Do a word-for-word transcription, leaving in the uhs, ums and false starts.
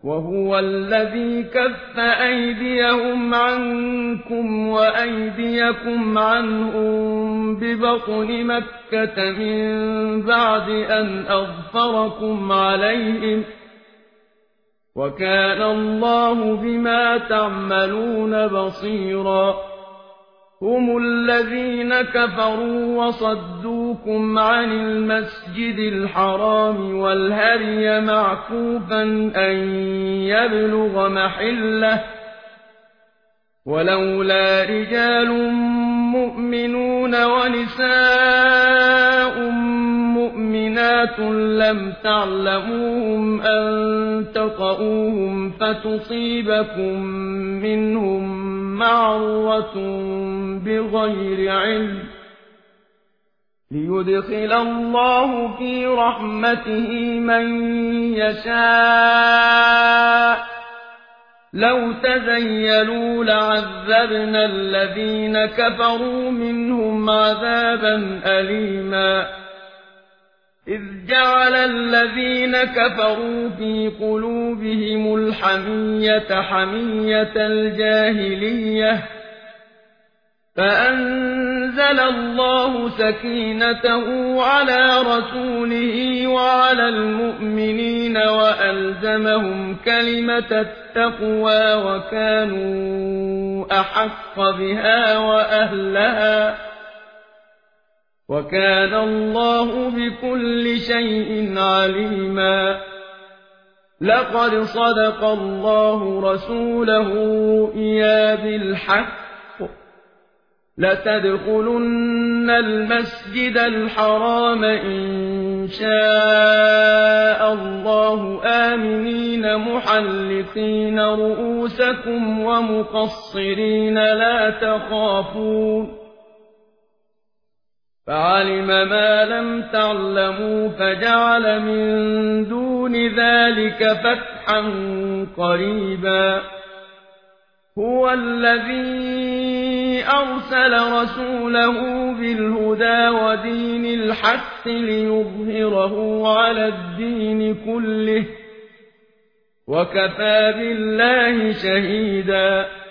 وهو الذي كف أيديهم عنكم وأيديكم عنهم ببطن مكة من بعد أن أظفركم عليهم وكان الله بما تعملون بصيرا هم الذين كفروا وصدوكم عن المسجد الحرام والهدي معكوفا أن يبلغ محله ولولا رجال مؤمنون ونساء مؤمنات لم تعلموهم أن تطؤوهم فتصيبكم منهم معرة بغير علم ليدخل الله في رحمته من يشاء لو تزيلوا لعذبنا الذين كفروا منهم عذابا أليما إذ جعل الذين كفروا في قلوبهم الحمية حمية الجاهلية فأنزل الله سكينته على رسوله وعلى المؤمنين وألزمهم كلمة التقوى وكانوا أحق بها وأهلها وكان الله بكل شيء عليما لقد صدق الله رسوله الرؤيا بالحق لتدخلن المسجد الحرام إن شاء الله آمنين محلقين رؤوسكم ومقصرين لا تخافون فعلم ما لم تعلموا فجعل من دون ذلك فتحا قريبا هو الذي أرسل رسوله بالهدى ودين الحق ليظهره على الدين كله وكفى بالله شهيدا